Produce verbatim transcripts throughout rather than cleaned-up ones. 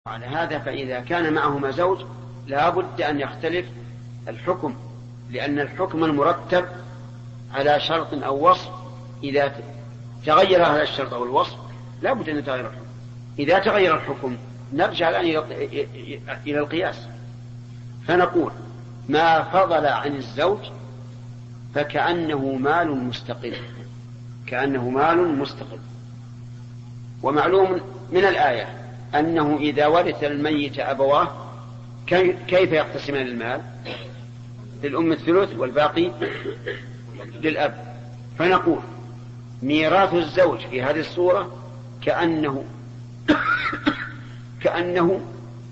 على هذا فإذا كان معهما زوج لا بد أن يختلف الحكم، لأن الحكم المرتب على شرط أو وصف إذا تغير هذا الشرط أو الوصف لا بد أن يتغير الحكم. إذا تغير الحكم نرجع الآن إلى القياس، فنقول ما فضل عن الزوج فكأنه مال مستقل، كأنه مال مستقل. ومعلوم من الآية أنه إذا ورث الميت أبواه كيف يقتسمان المال؟ للأم الثلث والباقي للأب. فنقول ميراث الزوج في هذه الصورة كأنه كأنه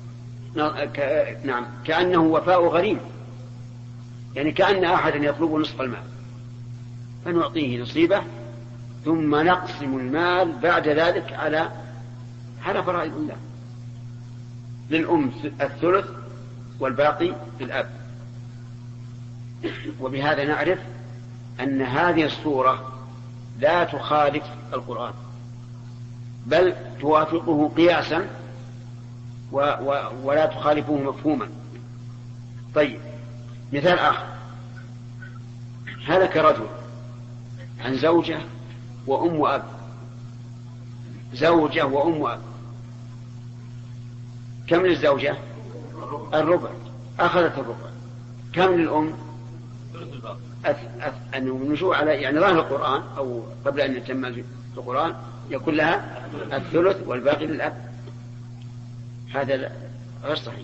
نعم كأنه وفاء غريم، يعني كأن أحدا يطلب نصف المال فنعطيه نصيبه ثم نقسم المال بعد ذلك على على فرائض الله، للأم الثلث والباقي للأب. وبهذا نعرف أن هذه الصورة لا تخالف القرآن بل توافقه قياسا و و ولا تخالفه مفهوما. طيب مثال آخر، هلك رجل عن زوجة وأم وأب، زوجة وأم وأب، كم للزوجة؟ الربع، أخذت الربع. كم للأم؟ النشوء على يعني ظاهر القرآن أو قبل أن يتم في القرآن يقول لها الثلث والباقي للأب. هذا غير صحيح،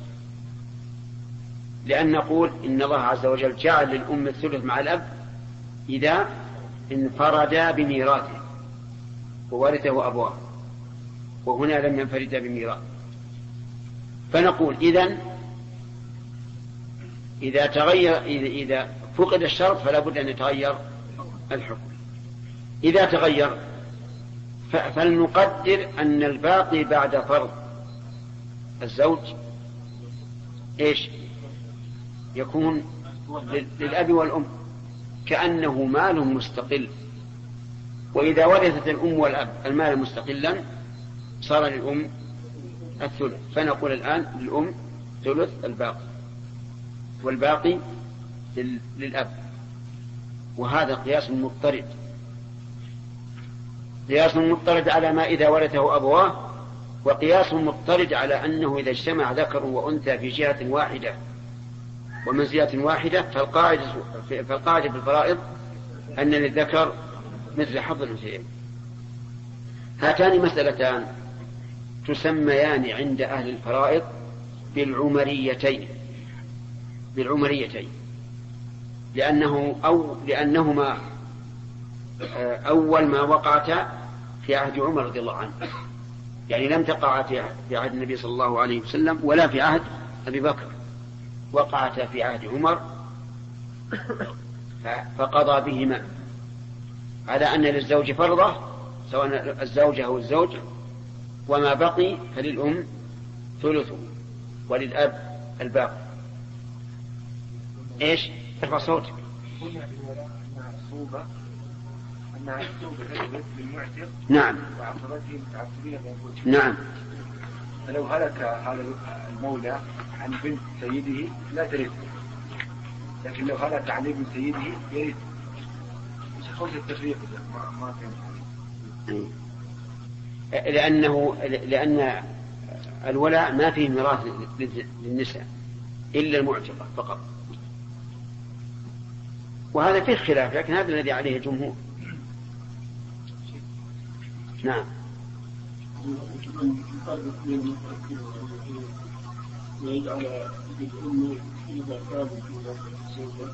لأن نقول إن الله عز وجل جعل للأم الثلث مع الأب إذا انفردا بميراثه وورثه أبواه، وهنا لم ينفردا بميراث. فنقول إذن إذا تغير إذا فقد الشرط فلا بد أن يتغير الحكم. إذا تغير فلنقدر أن الباقي بعد فرض الزوج إيش يكون؟ للأب والأم، كأنه مال مستقل. وإذا ورثت الأم والأب المال مستقلا صار للأم الثلث، فنقول الآن للأم ثلث الباقي والباقي للأب. وهذا قياس مضطرد، قياس مضطرد على ما إذا ورثه أبواه، وقياس مضطرد على أنه إذا اجتمع ذكر وأنثى في جهة واحدة ومنزلة واحدة فالقاعدة فالقاعدة في الفرائض أن للذكر مثل حظ الأنثيين. هاتان مسألتان تسميان عند أهل الفرائض بالعمريتين، بالعمريتين لأنه أو لأنهما أول ما وقعتا في عهد عمر رضي الله عنه، يعني لم تقع في عهد النبي صلى الله عليه وسلم ولا في عهد أبي بكر، وقعتا في عهد عمر فقضى بهما على أن للزوج فرضة سواء الزوجة أو الزوج، وما بقي فللأم ثلثه وللأب الباقي. إيش؟ ارفع صوتك. نعم نعم. فلو هلك هذا المولى عن بنت سيده لا ترث، لكن لو هلك عن ابن سيده يرث. مش خوش التفريق ما ما كان، لأنه لأن الولاء ما فيه ميراث للنساء إلا المعتقة فقط، وهذا فيه خلاف، لكن هذا الذي عليه الجمهور. نعم. ويجعل الأم إذا كانت زوجة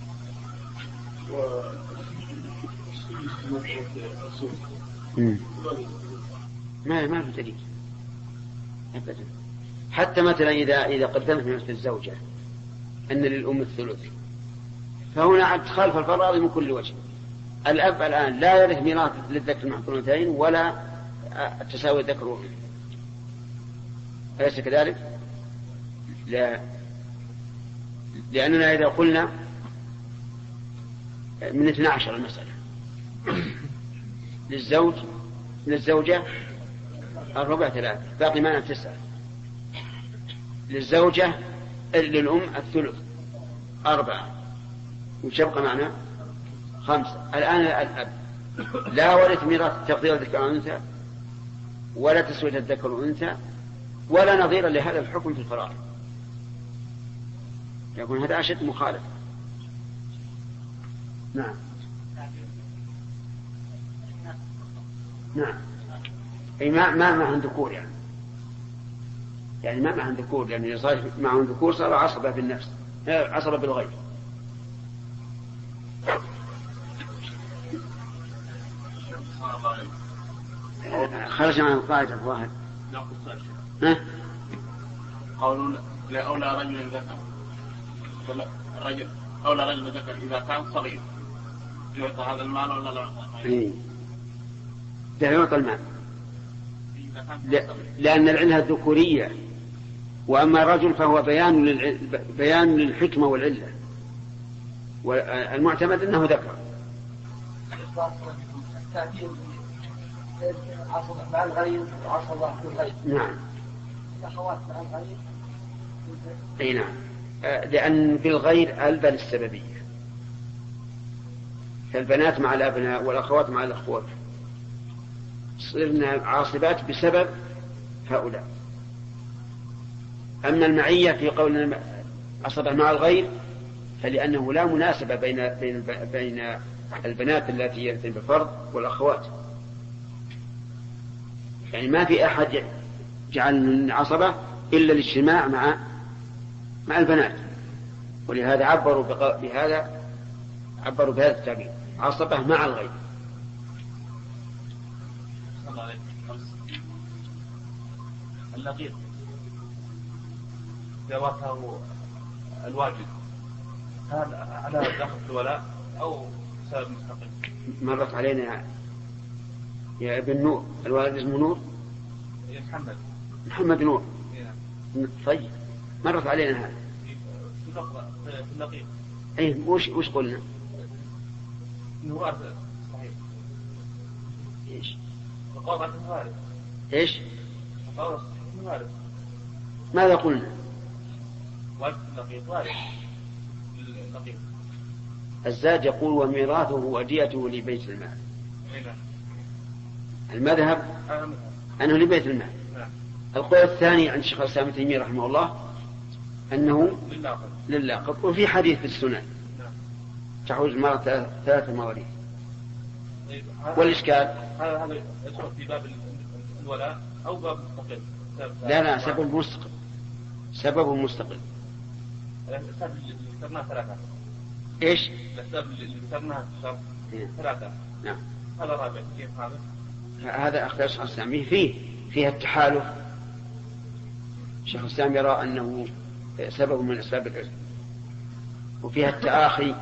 ما ما في دليل أبدا. حتى مثلا إذا إذا قدمت مثل الزوجة أن للأم الثلث، فهنا تخالف الفرائض من كل وجه. الأب الآن لا يرث ميراث للذكر مع الأنثيين ولا تساوي الذكر والأنثى، أليس كذلك؟ لا، لأننا إذا قلنا من اثنى عشر المسألة للزوج للزوجة الربع ثلاثة، باقي معنا تسعة، للزوجة للأم الثلث أربعة، وش يبقى معنا؟ خمسة. الآن الأب لا ورث ميراث تفضيل الذكر والأنثى ولا تسوية الذكر والأنثى ولا نظير لهذا الحكم في الفرائض، يكون هذا أشد مخالف. نعم نعم أي ما ما معهم ذكور يعني يعني ما معهم ذكور، لأن يعني صار معهم ذكور صار عصبة بالنفس، عصبة بالغير. خرج عن القاعدة الظاهر. ها؟ قولون لا أولى رجل ذكر الرجل أولى رجل ذكر إذا كان صغير يعطى هذا المال ولا لا؟ إيه ده يعطى المال لأن العلة الذكورية، وأما الرجل فهو بيان للع... بيان للحكمة والعلة، والمعتمد أنه ذكر. عصبة مع الغير وعصبة بالغير. نعم. الأخوات مع الغير. أي نعم، لأن بالغير ألبى للسببية، فالبنات مع الأبناء والأخوات مع الأخوات صرنا عاصبات بسبب هؤلاء. أما المعية في قولنا عصبة مع الغير فلأنه لا مناسبة بين بين بين البنات التي يرثن بفرض والأخوات، يعني ما في أحد جعل عصبة إلا الاجتماع مع مع البنات، ولهذا عبروا بهذا عبروا بهذا التعبير عصبة مع الغير. اللقيط جوازه الواجب هل على دخل الولاء أو سبب مستقل؟ مرت علينا يا, يا ابن نور، الوالد اسمه نور يا محمد محمد نور. إيه. طيب مرت علينا هذا في اللقيط. ايه وش وش قلنا؟ انه وارث صحيح. ايش؟ وقال عنه وارث. ايش؟ وقال انه وارث. ماذا قلنا؟ وارث اللقيط وارث اللقيط. الزاد يقول وميراثه وديته لبيت المال. نعم. المذهب أنه لبيت المال. نعم. القول الثاني عند شيخ الإسلام ابن تيمية رحمه الله أنه للاقط، وفي حديث في السنن نعم. تحوز المرأة ثلاث مواريث. والإشكال هذا هذا يدخل في باب الولاء أو باب مستقل؟ لا لا سبب مستقل، سبب مستقل. الأسباب اللي ذكرناها ثلاثة. إيش؟ الأسباب اللي ذكرناها ثلاثة. نعم. هذا رابع كيف هذا؟ هذا أخذ شيخ الإسلام فيه فيها التحالف. شيخ الإسلام يرى أنه سبب من أسباب العلم، وفيها التآخي،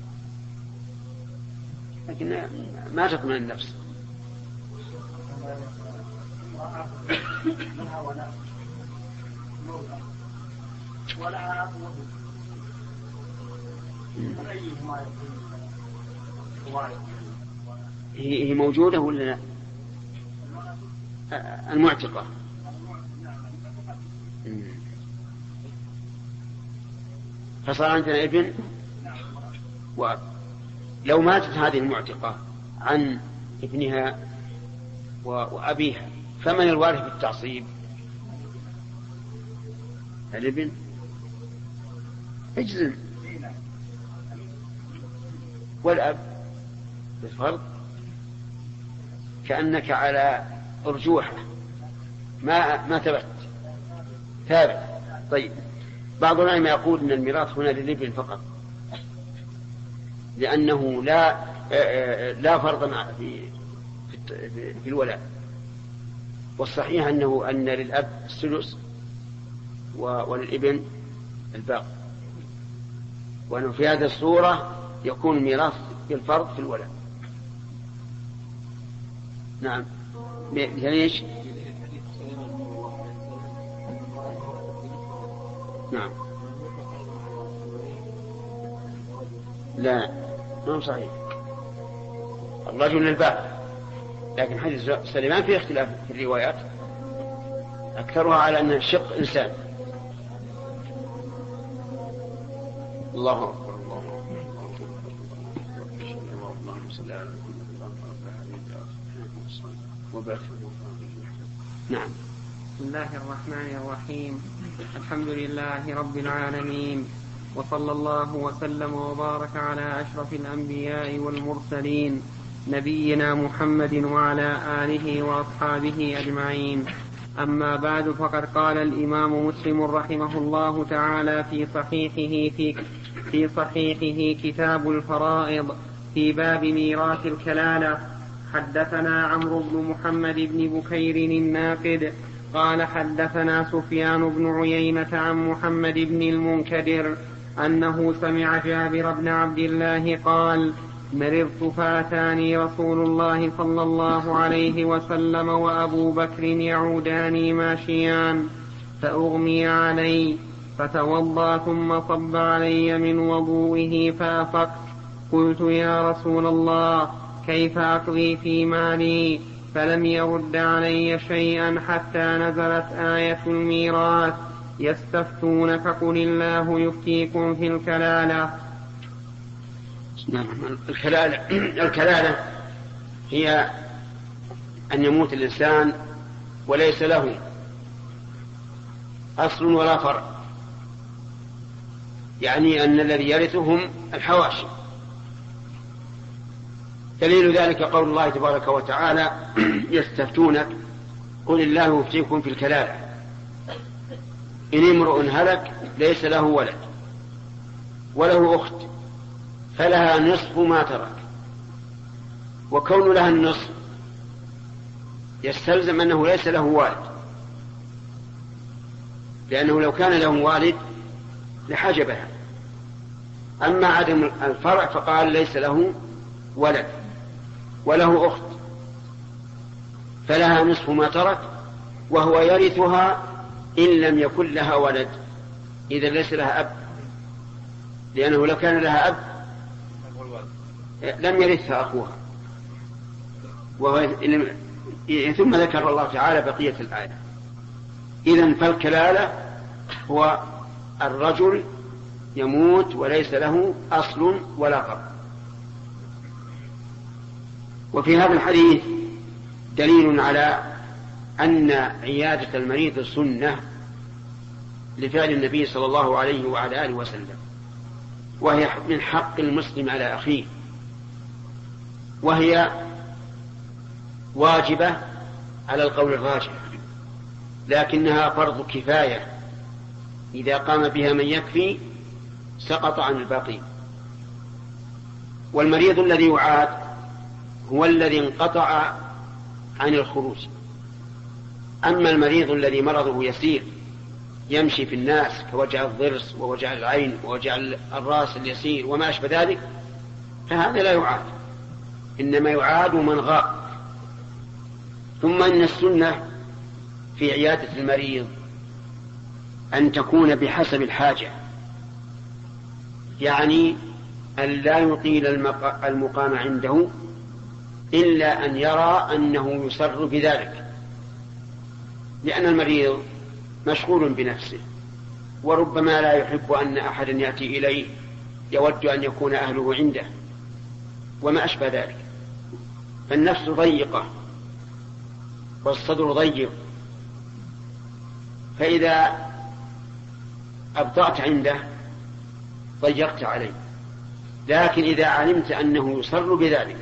لكن ما تطمئن النفس. هي موجودة ولا لا؟ المعتقة. فصار عندنا ابن وأب. لو ماتت هذه المعتقة عن ابنها وأبيها فمن الوارث بالتعصيب؟ الابن اجزم، والأب بالفرض. كأنك على أرجوحة ما ما ثبت ثابت. طيب بعض العلماء يقول أن الميراث هنا للابن فقط، لأنه لا لا فرض في في الولاء. والصحيح أنه أن للأب الثلث وللابن الباقي، وأنه في هذه الصورة يكون الميراث بالفرض في الولاء. نعم. ليش؟ نعم. لا ما هو صحيح، الرجل للباقي، لكن حديث سليمان فيه اختلاف في الروايات، أكثرها على أن الشق إنسان الله أكبر الله أكبر. اللهم صل على محمد. نعم. بسم الله الرحمن الرحيم. الحمد لله رب العالمين، وصلى الله وسلم وبارك على أشرف الأنبياء والمرسلين نبينا محمد وعلى آله وأصحابه أجمعين. أما بعد، فقد قال الإمام مسلم رحمه الله تعالى في صحيحه في, في صحيحه كتاب الفرائض في باب ميراث الكلالة: حدثنا عمرو بن محمد بن بكير الناقد قال حدثنا سفيان بن عيينة عن محمد بن المنكدر أنه سمع جابر بن عبد الله قال: مرضت فأتاني رسول الله صلى الله عليه وسلم وأبو بكر يعوداني ماشيان فأغمي علي فتوضأ ثم صب علي من وضوئه فأفقت. قلت: يا رسول الله، كيف أقضي في مالي؟ فلم يرد علي شيئا حتى نزلت آية الميراث: يستفتونك قل الله يفتيكم في الكلالة. الكلالة الكلالة هي أن يموت الإنسان وليس له أصل ولا فرع، يعني أن الذي يرثهم الحواشي. دليل ذلك قول الله تبارك وتعالى: يستفتونك قل الله يفتيكم في الكلالة إن امرؤ هلك ليس له ولد وله أخت فلها نصف ما ترك. وكون لها النصف يستلزم أنه ليس له والد، لأنه لو كان له والد لحجبها. أما عدم الفرع فقال ليس له ولد وله أخت فلها نصف ما ترك، وهو يرثها إن لم يكن لها ولد، إذا ليس لها أب، لأنه لو كان لها أب لم يرثها أخوها. وهو ثم ذكر الله تعالى بقية الآية. إذن فالكلالة هو الرجل يموت وليس له أصل ولا فرع. وفي هذا الحديث دليل على أن عيادة المريض سنة لفعل النبي صلى الله عليه وعلى آله وسلم، وهي من حق المسلم على أخيه، وهي واجبة على القول الراجح، لكنها فرض كفاية، إذا قام بها من يكفي سقط عن الباقي. والمريض الذي يعاد هو الذي انقطع عن الخروج. أما المريض الذي مرضه يسير يمشي في الناس كوجع الضرس ووجع العين ووجع الرأس اليسير وما أشبه ذلك فهذا لا يعاد، إنما يعاد من غاب. ثم إن السنة في عيادة المريض أن تكون بحسب الحاجة، يعني أن لا يطيل المقام عنده إلا أن يرى أنه يسر بذلك، لأن المريض مشغول بنفسه، وربما لا يحب أن أحدا يأتي إليه، يود أن يكون أهله عنده وما أشبه ذلك. فالنفس ضيقة والصدر ضيق، فإذا أبطأت عنده ضيقت عليه. لكن إذا علمت أنه يسر بذلك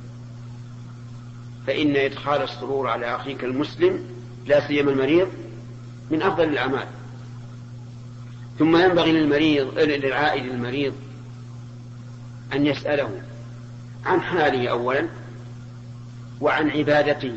فإن إدخال السرور على أخيك المسلم لا سيما المريض من أفضل الأعمال. ثم ينبغي للمريض للعائد المريض أن يسأله عن حاله أولا وعن عبادته،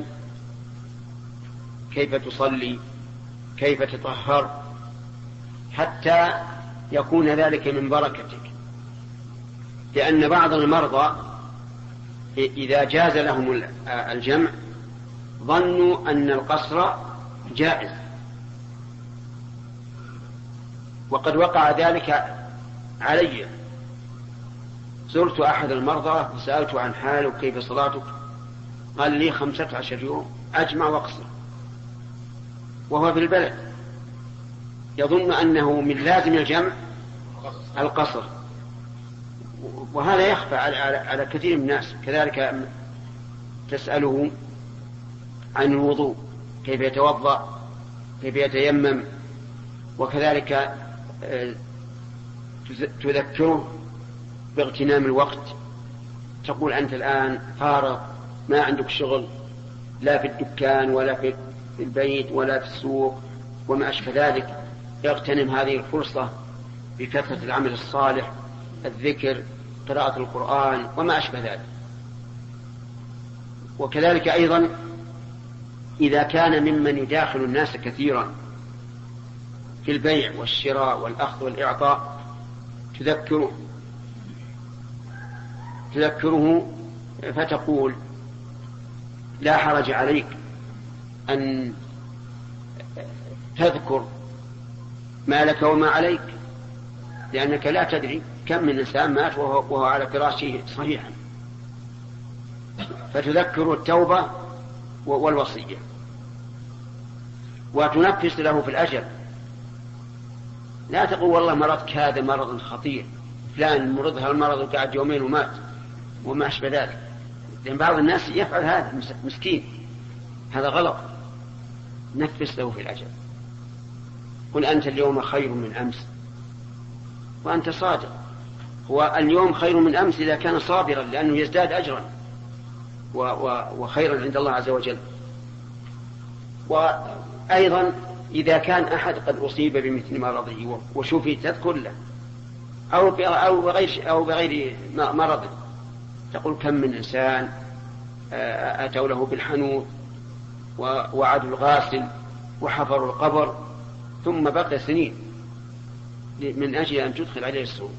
كيف تصلي، كيف تطهر، حتى يكون ذلك من بركتك. لأن بعض المرضى إذا جاز لهم الجمع ظنوا أن القصر جائز، وقد وقع ذلك علي. زرت أحد المرضى وسألته عن حاله كيف صلاتك، قال لي خمسة عشر يوم أجمع وأقصر، وهو في البلد يظن أنه من لازم الجمع القصر، وهذا يخفى على, على كثير من الناس. كذلك تسأله عن الوضوء، كيف يتوضأ، كيف يتيمم، وكذلك تذكره باغتنام الوقت. تقول أنت الآن فارغ، ما عندك شغل لا في الدكان ولا في البيت ولا في السوق وما أشبه ذلك، يغتنم هذه الفرصة بكثرة العمل الصالح، الذكر، قراءة القرآن وما أشبه ذلك. وكذلك أيضا إذا كان ممن يداخل الناس كثيرا في البيع والشراء والأخذ والإعطاء، تذكره تذكره فتقول لا حرج عليك أن تذكر ما لك وما عليك، لأنك لا تدري كم من إنسان مات وهو على فراشه صحيحا، فتذكر التوبة والوصية، وتنفس له في الأجل. لا تقول والله مرضك هذا مرض خطير، فلان مرضها المرض وقعد يومين ومات وما أشبه ذلك، لأن بعض الناس يفعل هذا مسكين، هذا غلط. نفس له في الأجل، قل أنت اليوم خير من أمس، وأنت صادق. هو اليوم خير من أمس إذا كان صابرا، لأنه يزداد أجرا وخيرا عند الله عز وجل. وأيضا إذا كان أحد قد أصيب بمثل مرضه وشوفي تذكر له، أو بغير, أو بغير مرض، تقول كم من إنسان أتوا له بالحنوط ووعدوا الغاسل وحفروا القبر ثم بقي سنين من أجل أن تدخل عليه السرور.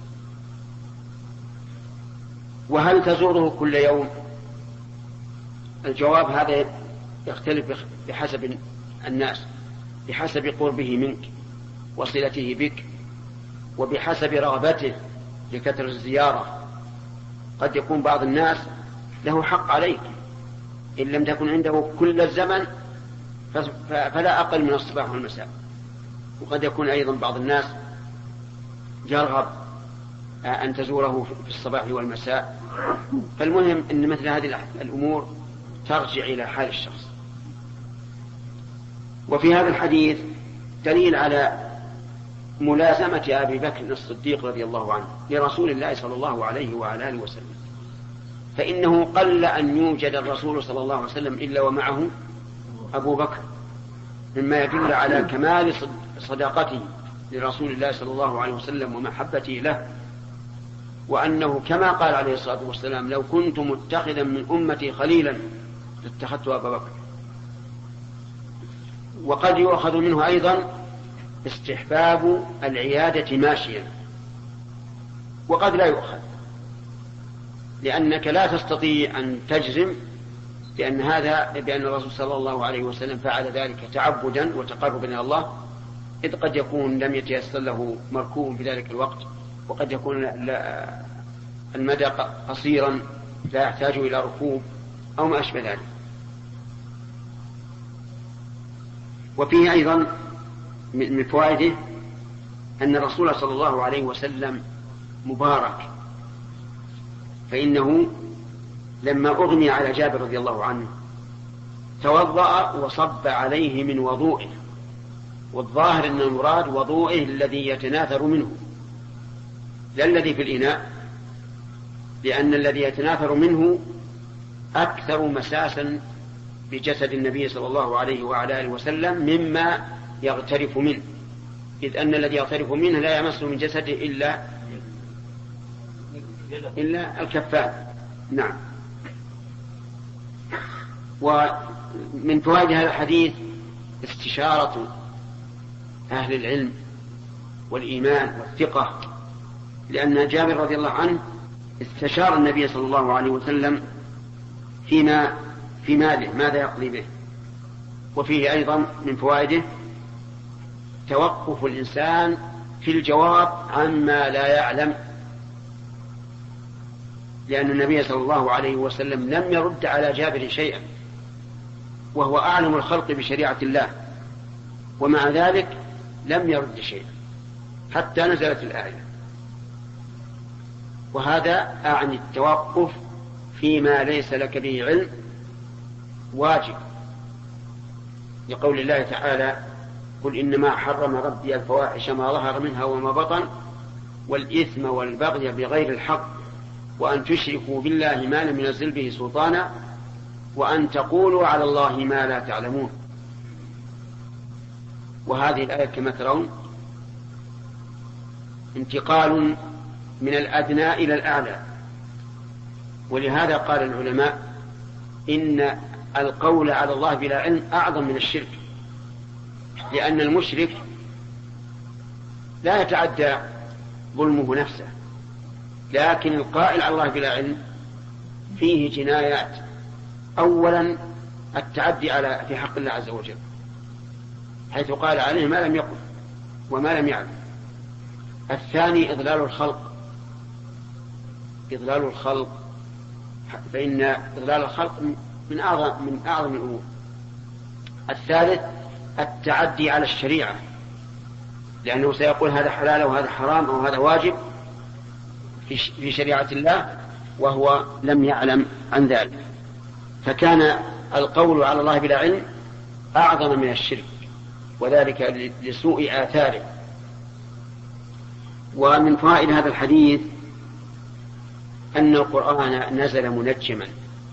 وهل تزوره كل يوم؟ الجواب هذا يختلف بحسب الناس، بحسب قربه منك وصلته بك، وبحسب رغبته لكثرة الزيارة. قد يكون بعض الناس له حق عليك إن لم تكن عنده كل الزمن فلا أقل من الصباح والمساء، وقد يكون أيضا بعض الناس يرغب أن تزوره في الصباح والمساء. فالمهم أن مثل هذه الأمور ترجع إلى حال الشخص. وفي هذا الحديث دليل على ملازمة أبي بكر الصديق رضي الله عنه لرسول الله صلى الله عليه وعلى آله وسلم، فإنه قل أن يوجد الرسول صلى الله عليه وسلم إلا ومعه أبو بكر، مما يدل على كمال صداقته لرسول الله صلى الله عليه وسلم ومحبته له، وأنه كما قال عليه الصلاة والسلام لو كنت متخذا من أمتي خليلا لاتخذت أبا بكر. وقد يؤخذ منه أيضا استحباب العيادة ماشيا، وقد لا يؤخذ، لأنك لا تستطيع أن تجزم بأن هذا بأن الرسول صلى الله عليه وسلم فعل ذلك تعبدا وتقربا إلى الله، إذ قد يكون لم يتيسر له مركوب في ذلك الوقت، وقد يكون المدى قصيرا لا يحتاج إلى ركوب أو ما أشبه ذلك. وفيه أيضا من فوائده أن الرسول صلى الله عليه وسلم مبارك، فإنه لما أغمي على جابر رضي الله عنه توضأ وصب عليه من وضوئه، والظاهر أن المراد وضوئه الذي يتناثر منه لا الذي في الإناء، لأن الذي يتناثر منه أكثر مساسا بجسد النبي صلى الله عليه وعلى آله وسلم مما يغترف منه، إذ أن الذي يغترف منه لا يمس من جسده إلا إلا الكفان. نعم. ومن فوائد هذا الحديث استشارة أهل العلم والإيمان والثقة، لأن جابر رضي الله عنه استشار النبي صلى الله عليه وسلم فيما في ماله ماذا يقضي به. وفيه أيضا من فوائده توقف الإنسان في الجواب عما لا يعلم، لأن النبي صلى الله عليه وسلم لم يرد على جابر شيئا، وهو أعلم الخلق بشريعة الله، ومع ذلك لم يرد شيئا حتى نزلت الآية. وهذا أعني التوقف فيما ليس لك به علم واجب، لقول الله تعالى: قل إنما حرم ربي الفواحش ما ظهر منها وما بطن والإثم والبغي بغير الحق وأن تشركوا بالله ما لم ينزل به سلطانا وأن تقولوا على الله ما لا تعلمون. وهذه الآية كما ترون انتقال من الأدنى إلى الأعلى، ولهذا قال العلماء إن القول على الله بلا علم أعظم من الشرك، لأن المشرك لا يتعدى ظلمه نفسه، لكن القائل على الله بلا علم فيه جنايات. أولا التعدي على في حق الله عز وجل، حيث قال عليه ما لم يقل وما لم يعلم. الثاني إضلال الخلق، إضلال الخلق فإن إضلال الخلق من أعظم من أعظم الأمور. الثالث التعدي على الشريعة، لأنه سيقول هذا حلال وهذا حرام أو هذا واجب في شريعة الله وهو لم يعلم عن ذلك، فكان القول على الله بلا علم أعظم من الشرك، وذلك لسوء آثاره. ومن فوائد هذا الحديث أن القرآن نزل منجما،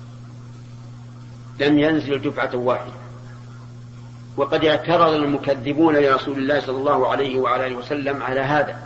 لم ينزل دفعة واحدة. وقد اعترض المكذبون لرسول الله صلى الله عليه وعلى آله وسلم على هذا،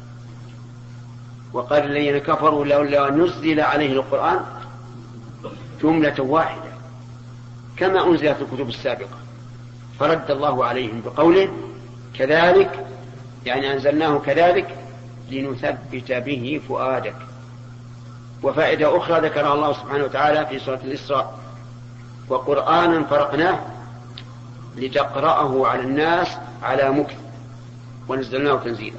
وقال الذين كفروا لولا نزل عليه القرآن جملة واحدة كما أنزل في الكتب السابقة، فرد الله عليهم بقوله كذلك، يعني أنزلناه كذلك لنثبت به فؤادك. وفائدة أخرى ذكرها الله سبحانه وتعالى في سورة الإسراء: وقرآنا فرقناه لتقرأه على الناس على مكث ونزلناه تنزيلا.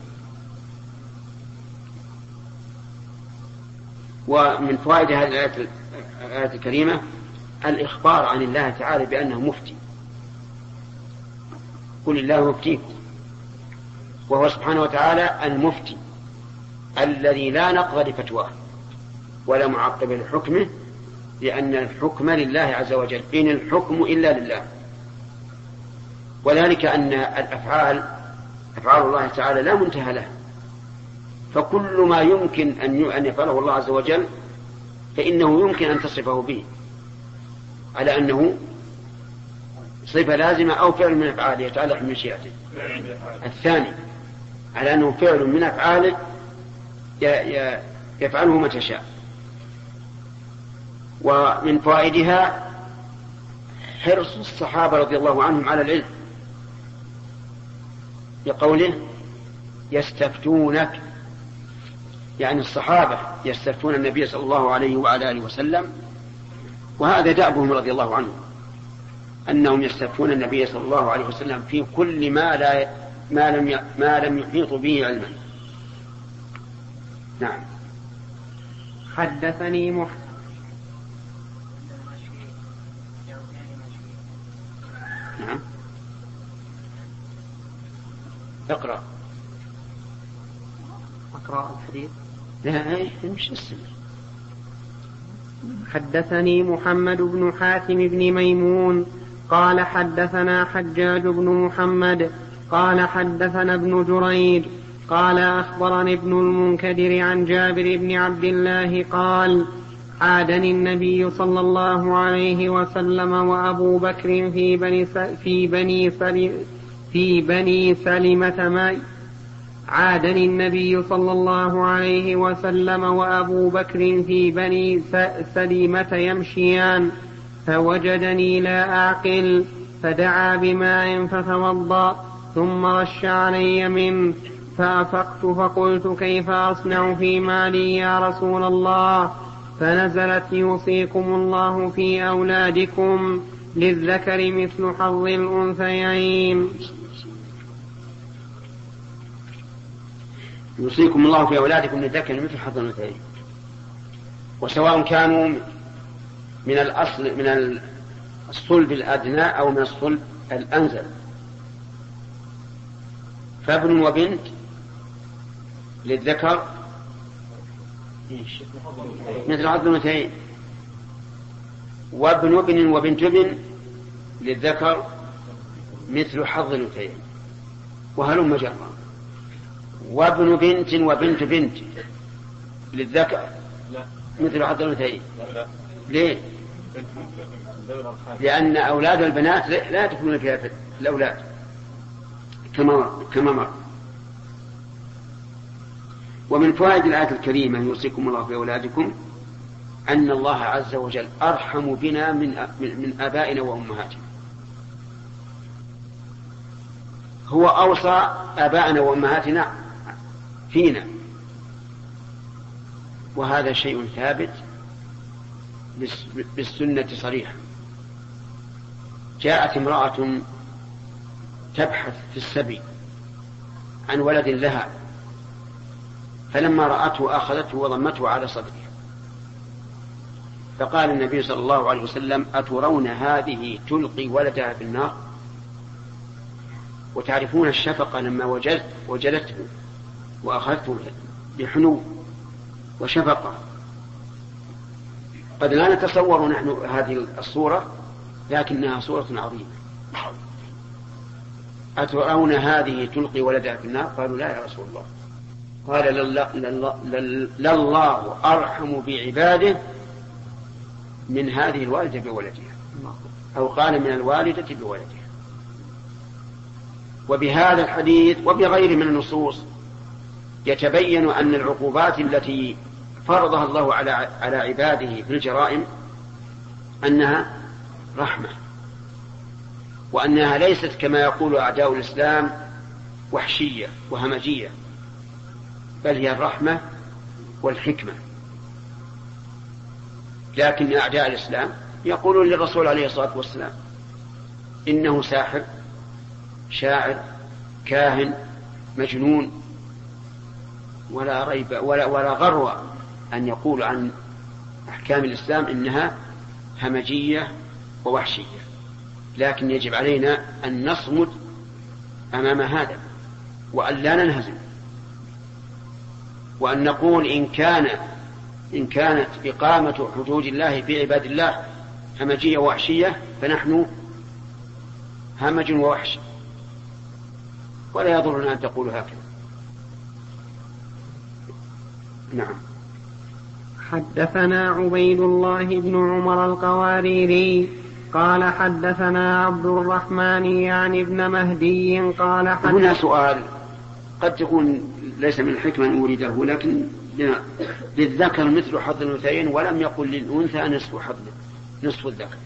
ومن فوائد هذه الآية الكريمة الإخبار عن الله تعالى بأنه مفتي، قل الله مفتيكم، وهو سبحانه وتعالى المفتي الذي لا نقض لفتواه ولا معقب لحكمه، لأن الحكم لله عز وجل، إن الحكم إلا لله. وذلك أن الأفعال أفعال الله تعالى لا منتهى لها، فكل ما يمكن أن يفعله الله عز وجل فإنه يمكن أن تصفه به على أنه صفة لازمة أو فعل من أفعاله يتعلق بمشيئته. الثاني على أنه فعل من أفعاله يفعله ما تشاء. ومن فوائدها حرص الصحابة رضي الله عنهم على العلم، بقوله يستفتونك، يعني الصحابة يستفتون النبي صلى الله عليه وعلى آله وسلم، وهذا دأبهم رضي الله عنهم أنهم يستفتون النبي صلى الله عليه وسلم في كل ما لا ما لم ما لم يحيطوا به علما. نعم. حدثني مح... نعم. اقرأ. أقرأ الحديث. لا مش اسمه. حدثني محمد بن حاتم بن ميمون قال حدثنا حجاج بن محمد قال حدثنا ابن جريج قال أخبرني ابن المنكدر عن جابر بن عبد الله قال عادني النبي صلى الله عليه وسلم وأبو بكر في بني في بني في بني سلمة ما عادني النبي صلى الله عليه وسلم وأبو بكر في بني سلمة يمشيان، فوجدني لا أعقل فدعا بماء فتوضأ ثم رش علي منه، فأفقت فقلت كيف أصنع في مالي يا رسول الله؟ فنزلت يوصيكم الله في أولادكم للذكر مثل حظ الأنثيين. يوصيكم الله في أولادكم للذكر مثل حظ الأنثيين، وسواء كانوا من الأصل من الصلب الأدنى أو من الصلب الأنزل، فابن وبنت للذكر مثل حظ الأنثيين. وابن ابن وبنت ابن للذكر مثل حظ الأنثيين وهلم جرا. وابن بنت وبنت بنت للذكر مثل حظ الأنثيين. ليه؟ لأن أولاد البنات لا يدخلون فيها في الأولاد كما كما مر. ومن فوائد الآية الكريمة يوصيكم الله في أولادكم أن الله عز وجل أرحم بنا من من آبائنا وأمهاتنا. هو أوصى آبائنا وأمهاتنا فينا، وهذا شيء ثابت بالسنة صريحة. جاءت امرأة تبحث في السبي عن ولد لها، فلما رأته أخذته وضمته على صدرها، فقال النبي صلى الله عليه وسلم: أترون هذه تلقي ولدها في النار؟ وتعرفون الشفقة لما وجدت وجدته وأخذته بحنو وشفقة. قد لا نتصور نحن هذه الصورة، لكنها صورة عظيمة. أترون هذه تلقي ولدها في النار؟ قالوا: لا يا رسول الله. قال: لله أرحم بعباده من هذه الوالدة بولدها، أو قال من الوالدة بولدها. وبهذا الحديث وبغيره من النصوص يتبين أن العقوبات التي فرضها الله على على عباده في الجرائم أنها رحمة، وأنها ليست كما يقول أعداء الإسلام وحشية وهمجية، بل هي الرحمة والحكمة. لكن أعداء الإسلام يقولون للرسول عليه الصلاة والسلام إنه ساحر، شاعر، كاهن، مجنون، ولا ريب ولا, ولا غرو أن يقول عن أحكام الإسلام إنها همجية ووحشية. لكن يجب علينا أن نصمد أمام هذا، وأن لا ننهزم، وأن نقول إن كان إن كانت إقامة حدود الله في عباد الله همجية ووحشية فنحن همج ووحش، ولا يضرنا أن تقول هكذا. نعم. حدثنا عبيد الله بن عمر القواريري قال حدثنا عبد الرحمن يعني ابن مهدي قال حدثنا. هنا سؤال قد تكون ليس من الحكمة أن أريده، لكن للذكر مثل حظ الأنثيين، ولم يقل للأنثى نصف حظ نصف الذكر.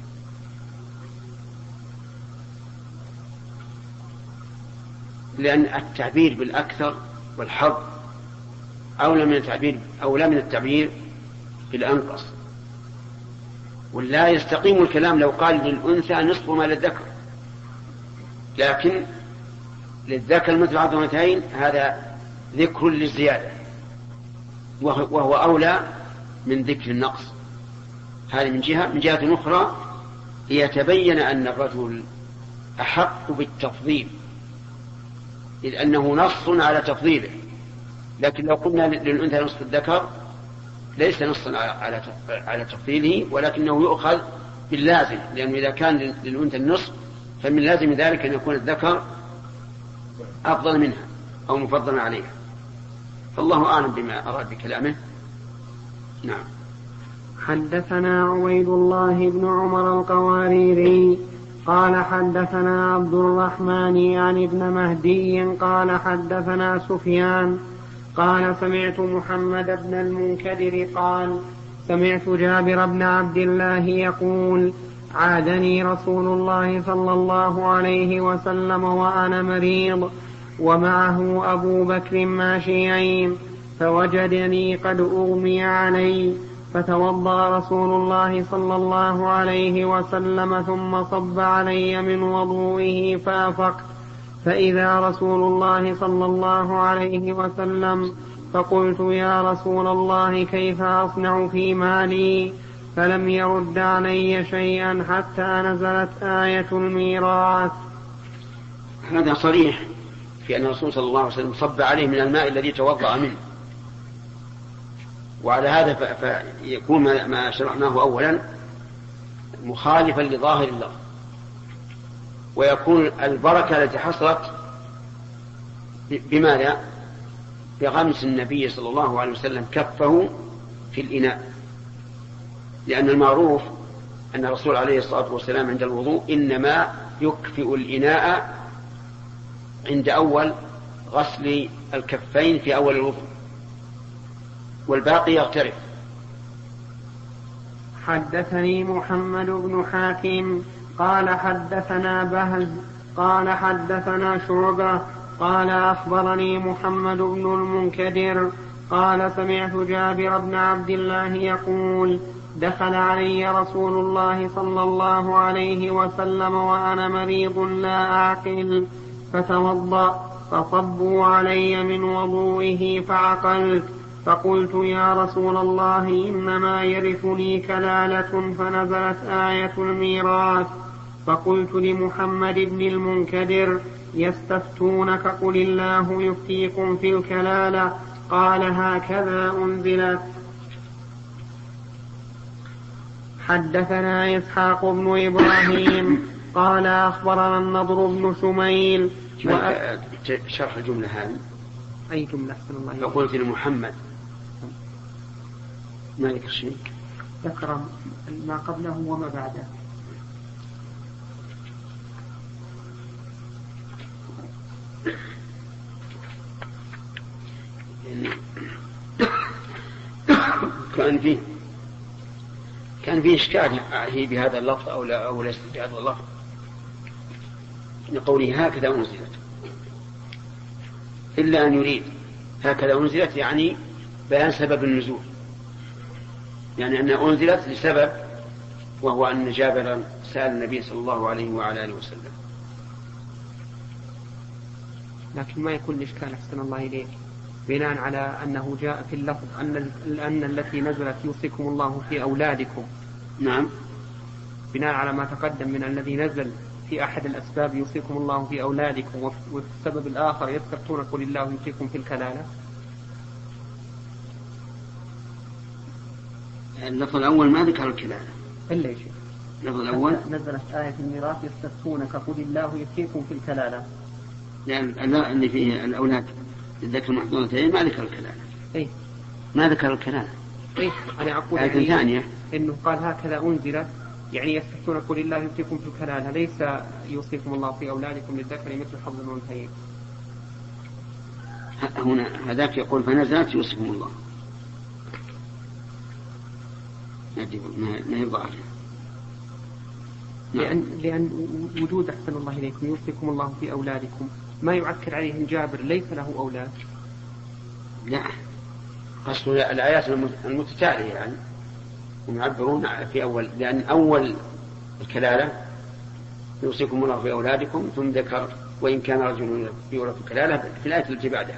لأن التعبير بالأكثر والحظ أولى من التعبير أولى من التعبير بالأنقص. ولا يستقيم الكلام لو قال للأنثى نصف ما للذكر، لكن للذكر مثل حظ الأنثيين هذا ذكر للزيادة، وهو أولى من ذكر النقص. هذه من جهة. من جهة أخرى ليتبين أن الرجل أحق بالتفضيل، إذ أنه نص على تفضيله. لكن لو قلنا للأنثى نصف الذكر ليس نصا على على تفضيله، ولكنه يؤخذ باللازم، لأنه إذا كان للأنثى النصف فمن لازم ذلك أن يكون الذكر أفضل منها أو مفضلا عليها. فالله أعلم بما أراد بكلامه. نعم. حدثنا عبيد الله بن عمر القواريري قال حدثنا عبد الرحمن يعني ابن مهدي قال حدثنا سفيان قال سمعت محمد بن المنكدر قال سمعت جابر بن عبد الله يقول عادني رسول الله صلى الله عليه وسلم وأنا مريض ومعه أبو بكر ماشيين، فوجدني قد أغمي علي، فتوضأ رسول الله صلى الله عليه وسلم ثم صب علي من وضوئه فأفقت، فإذا رسول الله صلى الله عليه وسلم، فقلت يا رسول الله كيف أصنع في مالي؟ فلم يرد علي شيئا حتى نزلت آية الميراث. هذا صريح في أن الرسول صلى الله عليه وسلم صب عليه من الماء الذي توضأ منه، وعلى هذا فيكون ما شرحناه أولا مخالفا لظاهر اللفظ، ويكون البركة التي حصلت بماذا؟ بغمس النبي صلى الله عليه وسلم كفه في الإناء، لأن المعروف أن الرسول عليه الصلاة والسلام عند الوضوء إنما يكفئ الإناء عند أول غسل الكفين في أول الوضوء، والباقي يغترف. حدثني محمد بن حاتم قال حدثنا بهز قال حدثنا شعبة قال أخبرني محمد بن المنكدر قال سمعت جابر بن عبد الله يقول دخل علي رسول الله صلى الله عليه وسلم وأنا مريض لا أعقل فتوضأ فصبوا علي من وضوئه فعقلت، فقلت يا رسول الله إنما يرثني كلالة، فنزلت آية الميراث، فقلت لمحمد بن المنكدر يستفتونك قل الله يفتيكم في الكلالة، قال هكذا أنزلت. حدثنا إسحاق بن إبراهيم قال أخبرنا النضر بن شميل وأ... شرح الجملة هذه أي جملة؟ فقلت لمحمد ما ذكر شيء، ذكر ما قبله وما بعده. كان فيه كان فيه إشكال هي بهذا اللفظ أو لا أو ليس بهذا اللفظ، لقوله هكذا أنزلت، إلا أن يريد هكذا أنزلت يعني بيان سبب النزول، يعني أنها أنزلت لسبب، وهو أن جابر سأل النبي صلى الله عليه وعلى آله وسلم. لكن ما يكون الإشكال أحسن الله إليك بناء على أنه جاء في اللفظ أن, أن التي نزلت يوصيكم الله في أولادكم. نعم، بناء على ما تقدم من الذي نزل في أحد الأسباب يوصيكم الله في أولادكم، وفي السبب الآخر يستفتون قل الله يوصيكم في الكلالة. اللفظ الأول ما ذكر الكلالة إلا يا شيخ. اللفظ الأول نزلت آية الميراث يستفتونك قل الله يوصيكم في الكلالة، لأن لا أن فيه الأولاد الذكر محضونتين ما ذكر الكلالة. إيه ما ذكر الكلالة. إيه أنا أقول آية يعني ثانية إنه قال هكذا أنزلت يعني يستفتون قل الله يوصيكم في الكلالة، ليس يوصيكم الله في أولادكم للذكر مثل حظ الأنثيين. هنا هذاك يقول فنزلت يوصيكم الله، ما يبغى لأن, لأن وجود أحسن الله إليكم يوصيكم الله في أولادكم ما يعكر عليهم جابر ليس له أولاد. لا، قصد الآيات المتتالية يعني هم يعبرون في أول، لأن أول الكلالة يوصيكم الله في أولادكم ثم ذكر وإن كان رجل يورث كلالة في الآية التي بعدها.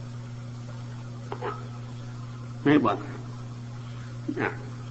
ما يبغى. نعم.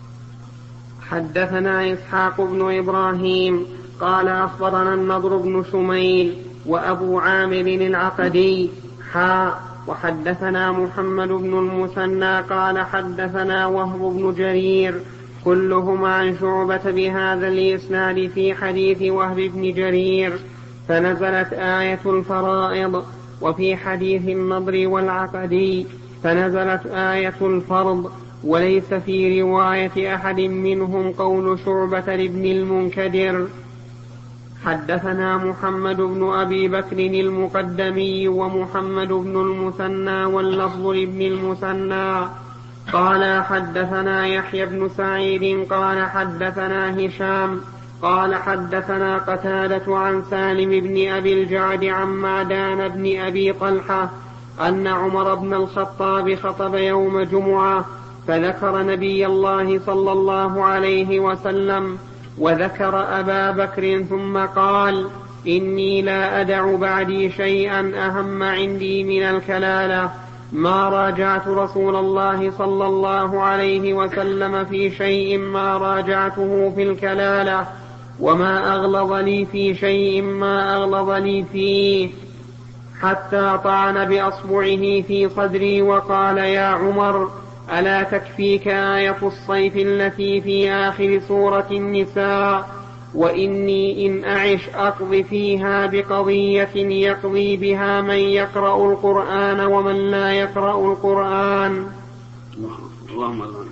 حدثنا إسحاق بن إبراهيم قال أخبرنا النضر بن شميل وأبو عامر العقدي حا وحدثنا محمد بن المثنى قال حدثنا وهب بن جرير كلهم عن شعبة بهذا الإسناد في حديث وهب بن جرير، فنزلت آية الفرائض، وفي حديث النضر والعقدي فنزلت آية الفرض، وليس في رواية أحد منهم قول شعبة لابن المنكدر. حدثنا محمد بن أبي بكر المقدمي ومحمد بن المثنى واللفظ لابن المثنى قال حدثنا يحيى بن سعيد قال حدثنا هشام قال حدثنا قتادة عن سالم بن أبي الجعد عن معدان بن أبي طلحة أن عمر بن الخطاب خطب يوم جمعة فذكر نبي الله صلى الله عليه وسلم وذكر أبا بكر ثم قال إني لا أدع بعدي شيئا أهم عندي من الكلالة، ما راجعت رسول الله صلى الله عليه وسلم في شيء ما راجعته في الكلالة، وما أغلظ لي في شيء ما أغلظ لي فيه، حتى طعن بأصبعه في صدري وقال يا عمر ألا تكفيك آية الصيف التي في آخر سورة النساء وإني إن أعش أقض فيها بقضية يقضي بها من يقرأ القرآن ومن لا يقرأ القرآن. اللهم الله.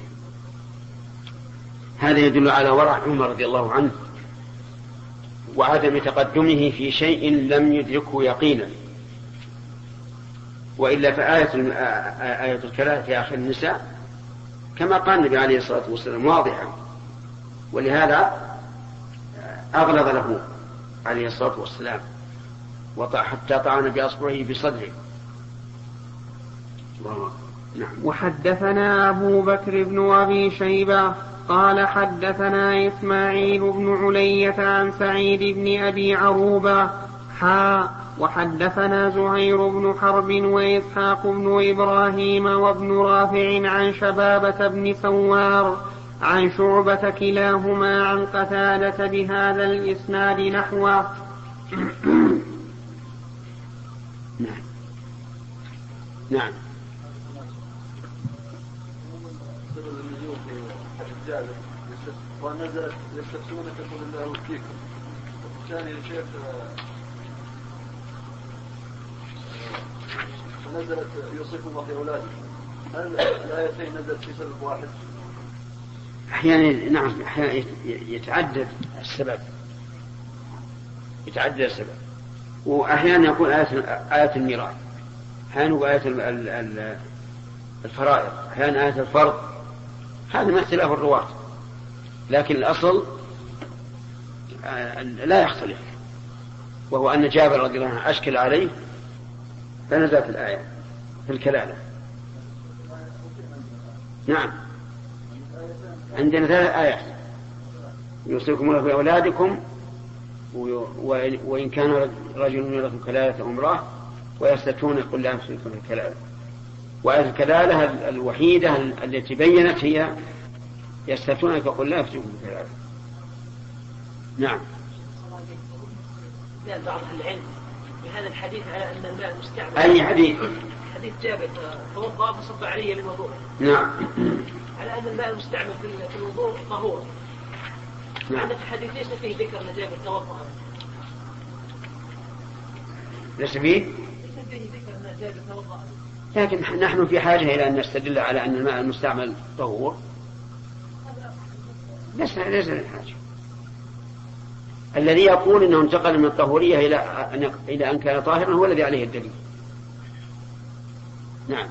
هذا يدل على ورع عمر رضي الله عنه وعدم تقدمه في شيء لم يدركه يقينا، وإلا فآية آية الكلام في آخر النساء كما قال النبي عليه الصلاة والسلام واضحة، ولهذا أغلظ له عليه الصلاة والسلام حتى طعن بأصبعه في صدره. نعم. وحدثنا أبو بكر بن أبي شيبة قال حدثنا إسماعيل بن علية عن سعيد بن أبي عروبة حا وحدثنا زهير بن حرب وإسحاق بن إبراهيم وابن رافع عن شبابة بن سوار عن شعبة كلاهما عن قتادة بهذا الإسناد نحوه. نعم. نعم. ونزلت يستفتونك قل الله يفتيكم. الثاني يا شيخ نزلت يوصيكم الله في أولادكم، هل الآيتين نزلت في سبب واحد؟ أحيانا نعم، أحيانا يتعدد السبب يتعدد السبب وأحيانا يكون آية آية الميراث، أحيانا آية الفرائض، أحيانا آية الفرض. هذا ما اختلاف الرواة، لكن الأصل لا يختلف، وهو أن جابر رضي الله عنه أشكل عليه فنزلت الآية في الكلالة. نعم، عندنا ثلاث آيات: يوصيكم الله في أولادكم، وإن كان رجل يورث كلالة امرأة، ويستفتون قل لا يفتونكم في الكلالة. وآية الكلالة الوحيدة التي بينت هي يستفتونك قل لا يفتونكم في الكلالة. نعم. بعض العلم بهذا الحديث على أن الماء مستعمل. أي حديث؟ حديث جابر توضأ فصب عليه للوضوء. نعم. على أن الماء المستعمل في الوضوء طهور. نعم. عندك الحديث ليس فيه ذكر أن جابر توضأ. ليس فيه؟ ليس فيه ذكر أن جابر توضأ. لكن نحن في حاجة إلى أن نستدل على أن الماء المستعمل طهور. ليس ليس الحاجة. الذي يقول إنه انتقل من الطهورية إلى أن إلى أن كان طاهرا هو الذي عليه الدليل. نعم.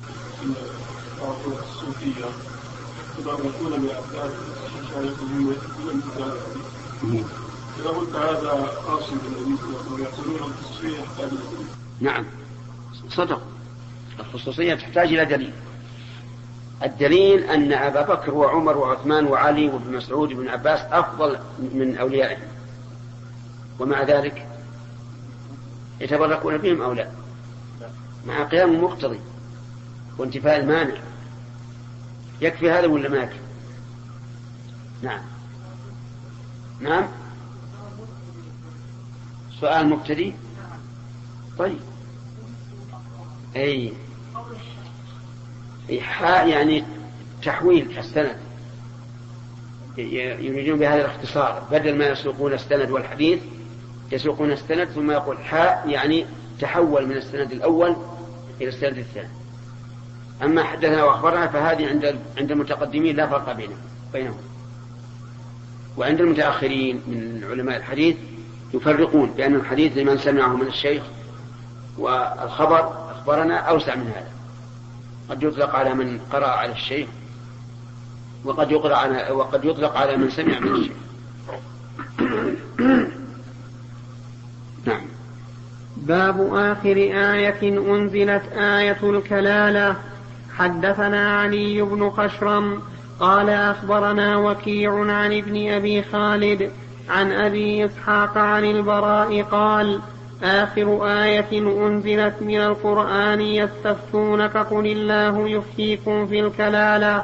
الصوفية يتبركون بأفعال شيخهم من الكتاب. إذا قلت هذا قاصد الذي يقولون الخصوصية يحتاج إلى دليل. نعم صدق، الخصوصية تحتاج إلى دليل. الدليل أن أبا بكر وعمر وعثمان وعلي وابن مسعود وابن عباس أفضل من أوليائهم، ومع ذلك يتبركون بهم أو لا، مع قيام المقتضي وانتفاء المانع. يكفي هذا ولا ما يكفي؟ نعم. نعم. سؤال مبتدئ. طيب. أي إيحاء يعني تحويل السند، يريدون بهذا الاختصار، بدل ما يسوقون السند والحديث يسوقون السند ثم يقول حاء يعني تحول من السند الأول إلى السند الثاني. أما حدثنا وأخبرنا فهذه عند عند المتقدمين لا فرق بينهم بينهم وعند المتأخرين من علماء الحديث يفرقون بأن الحديث لمن سمعه من الشيخ، والخبر أخبرنا أوسع من هذا، قد يطلق على من قرأ على الشيخ، وقد يقرأ على وقد يطلق على من سمع من الشيخ. نعم. باب آخر آية أنزلت آية الكلالة. حدثنا علي بن خشرم قال أخبرنا وكيع عن ابن أبي خالد عن أبي إسحاق عن البراء قال آخر آية أنزلت من القرآن يستفتونك قل الله يفتيكم في الكلالة.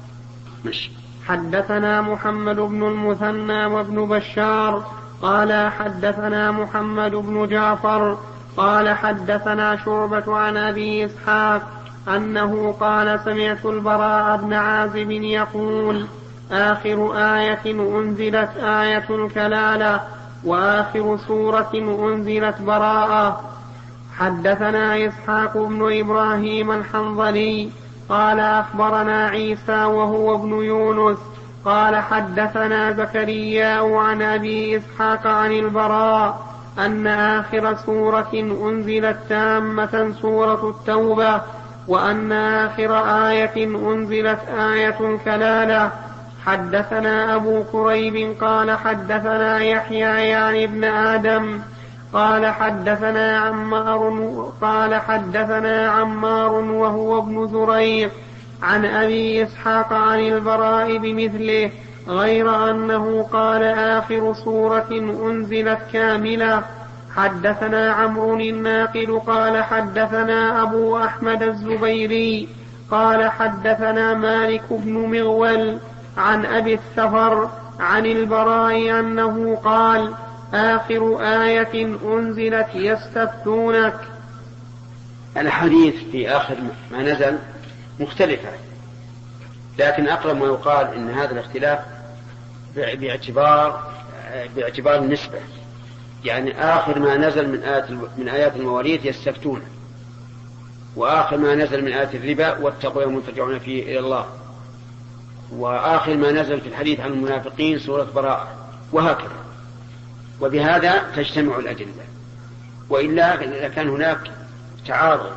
حدثنا محمد بن المثنى وابن بشار قال حدثنا محمد بن جعفر قال حدثنا شعبة عن أبي إسحاق أنه قال سمعت البراء بن عازب يقول آخر آية أنزلت آية الكلالة وآخر سورة أنزلت براءة. حدثنا إسحاق بن إبراهيم الحنظلي قال أخبرنا عيسى وهو ابن يونس قال حدثنا زكريا عن أبي إسحاق عن البراء أن آخر سورة أنزلت تامة سورة التوبة وأن آخر آية أنزلت آية الكلالة. حدثنا أبو كريب قال حدثنا يحيى يعني ابن آدم قال حدثنا عمار قال حدثنا عمار وهو ابن زريق عن أبي إسحاق عن البراء بمثله غير أنه قال آخر سورة أنزلت كاملة. حدثنا عمرو الناقد قال حدثنا أبو أحمد الزبيري قال حدثنا مالك بن مغول عن أبي السفر عن البراء أنه قال آخر آية أنزلت يستفتونك. الحديث في آخر ما نزل مختلفة، لكن أقرب ما يقال إن هذا الاختلاف باعتبار باعتبار النسبة، يعني آخر ما نزل من آيات من آيات المواريث يستفتون، وآخر ما نزل من آيات الربا واتقوا يوما ترجعون فيه إلى الله، وآخر ما نزل في الحديث عن المنافقين سورة براءة، وهكذا. وبهذا تجتمع الأدلة، وإلا إذا كان هناك تعارض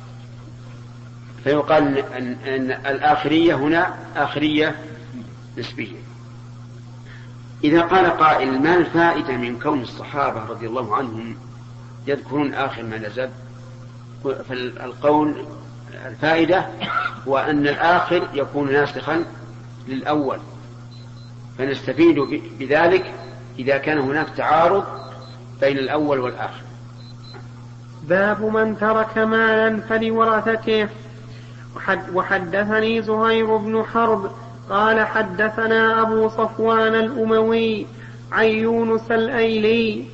فيقال أن, أن الآخرية هنا آخرية نسبية. إذا قال قائل ما الفائدة من كون الصحابة رضي الله عنهم يذكرون آخر ما نزل؟ فالقول الفائدة هو أن الآخر يكون ناسخا للأول، فنستفيد بذلك إذا كان هناك تعارض بين الأول والآخر. باب من ترك مالا فلورثته. وحدثني زهير بن حرب قال حدثنا أبو صفوان الأموي عن يونس الأيلي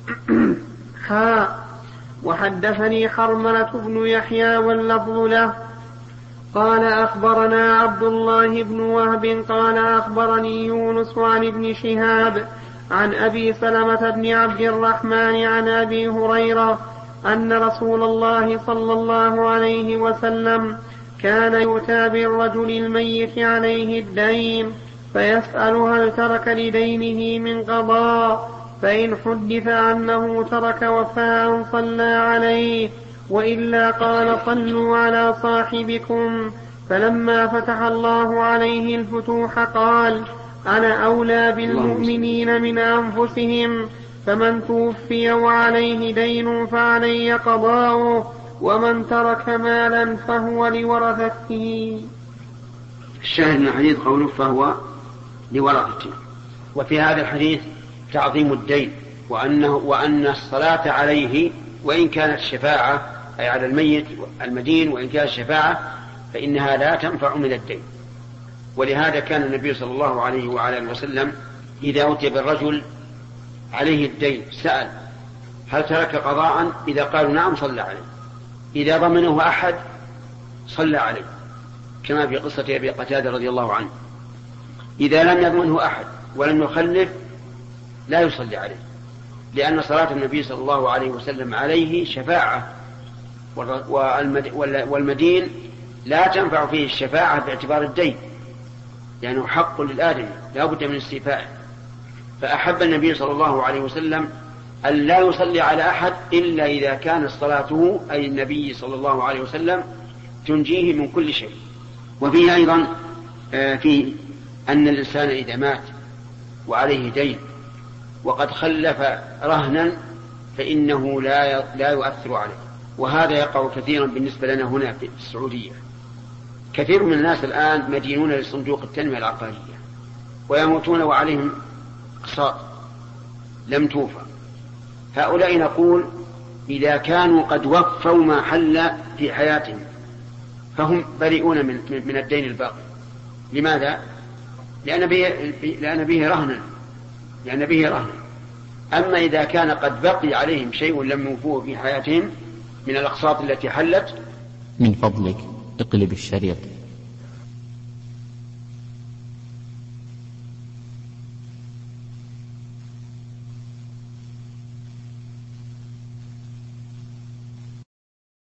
ها وحدثني حرملة بن يحيى واللفظ له قال أخبرنا عبد الله بن وهب قال أخبرني يونس عن ابن شهاب عن أبي سلمة بن عبد الرحمن عن أبي هريرة أن رسول الله صلى الله عليه وسلم كان يؤتى بالرجل الميت عليه الدين فيسأل هل ترك لدينه من قضاء، فإن حدث أنه ترك وفاء صلى عليه، وإلا قال صلوا على صاحبكم. فلما فتح الله عليه الفتوح قال أنا أولى بالمؤمنين من أنفسهم، فمن توفي وعليه دين فعلي قضاؤه، ومن ترك مالا فهو لورثته. الشاهد من الحديث قوله فهو لورثته. وفي هذا الحديث تعظيم الدين، وأنه وأن الصلاة عليه وإن كانت شفاعة أي على الميت المدين، وإن كانت شفاعة فإنها لا تنفع من الدين. ولهذا كان النبي صلى الله عليه وعلى وسلم إذا أتي بالرجل عليه الدين سأل هل ترك قضاء؟ إذا قالوا نعم صلى عليه، إذا ضمنه أحد صلى عليه، كما في قصة أبي قتادة رضي الله عنه. إذا لم يضمنه أحد ولم يخلف لا يصلي عليه، لأن صلاة النبي صلى الله عليه وسلم عليه شفاعة، والمدين لا تنفع فيه الشفاعة باعتبار الدين، لأنه يعني حق للآدمي لا بد من استيفائه. فأحب النبي صلى الله عليه وسلم أن لا يصلي على أحد إلا إذا كانت صلاته أي النبي صلى الله عليه وسلم تنجيه من كل شيء. وفيه أيضا في أن الإنسان إذا مات وعليه دين وقد خلف رهنا فإنه لا لا يؤثر عليه، وهذا يقع كثيرا بالنسبة لنا هنا في السعودية. كثير من الناس الآن مدينون لصندوق التنمية العقارية ويموتون وعليهم أقساط لم توفى. هؤلاء نقول إذا كانوا قد وفوا ما حل في حياتهم فهم بريئون من, من الدين الباقي. لماذا؟ لأن به, لأن به رهنا لأن به رهنا أما إذا كان قد بقي عليهم شيء لم يوفوه في حياتهم من الأقساط التي حلت. من فضلك اقلب الشريط.